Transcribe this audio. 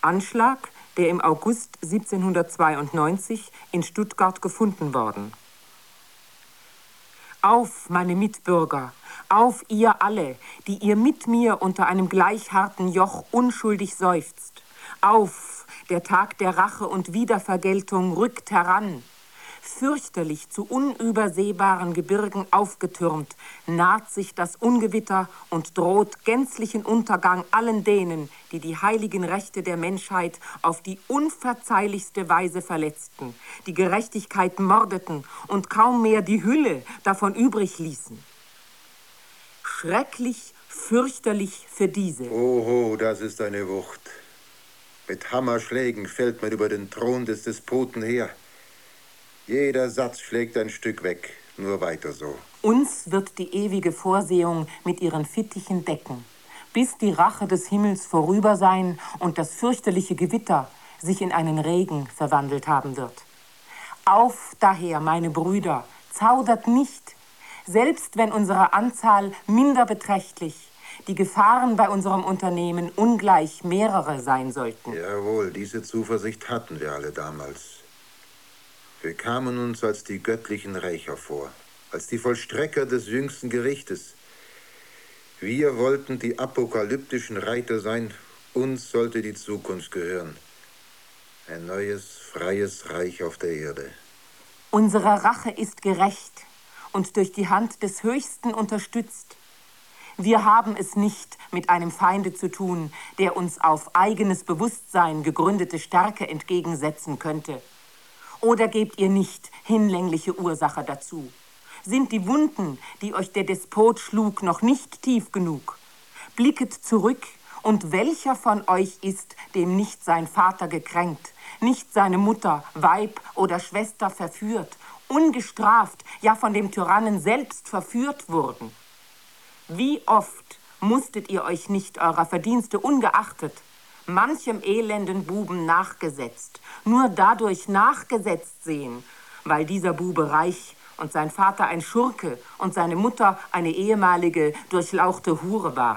Anschlag, der im August 1792 in Stuttgart gefunden worden. Auf, meine Mitbürger, auf ihr alle, die ihr mit mir unter einem gleich harten Joch unschuldig seufzt. Auf, der Tag der Rache und Wiedervergeltung rückt heran. Fürchterlich zu unübersehbaren Gebirgen aufgetürmt, naht sich das Ungewitter und droht gänzlichen Untergang allen denen, die die heiligen Rechte der Menschheit auf die unverzeihlichste Weise verletzten, die Gerechtigkeit mordeten und kaum mehr die Hülle davon übrig ließen. Schrecklich, fürchterlich für diese. Oho, das ist eine Wucht. Mit Hammerschlägen fällt man über den Thron des Despoten her. Jeder Satz schlägt ein Stück weg, nur weiter so. Uns wird die ewige Vorsehung mit ihren Fittichen decken, bis die Rache des Himmels vorüber sein und das fürchterliche Gewitter sich in einen Regen verwandelt haben wird. Auf daher, meine Brüder, zaudert nicht, selbst wenn unsere Anzahl minder beträchtlich, die Gefahren bei unserem Unternehmen ungleich mehrere sein sollten. Jawohl, diese Zuversicht hatten wir alle damals. Wir kamen uns als die göttlichen Rächer vor, als die Vollstrecker des jüngsten Gerichtes. Wir wollten die apokalyptischen Reiter sein, uns sollte die Zukunft gehören. Ein neues, freies Reich auf der Erde. Unsere Rache ist gerecht und durch die Hand des Höchsten unterstützt. Wir haben es nicht mit einem Feinde zu tun, der uns auf eigenes Bewusstsein gegründete Stärke entgegensetzen könnte. Oder gebt ihr nicht hinlängliche Ursache dazu? Sind die Wunden, die euch der Despot schlug, noch nicht tief genug? Blicket zurück, und welcher von euch ist, dem nicht sein Vater gekränkt, nicht seine Mutter, Weib oder Schwester verführt, ungestraft, ja von dem Tyrannen selbst verführt wurden? Wie oft musstet ihr euch nicht eurer Verdienste ungeachtet manchem elenden Buben nachgesetzt, nur dadurch nachgesetzt sehen, weil dieser Bube reich und sein Vater ein Schurke und seine Mutter eine ehemalige, durchlauchte Hure war.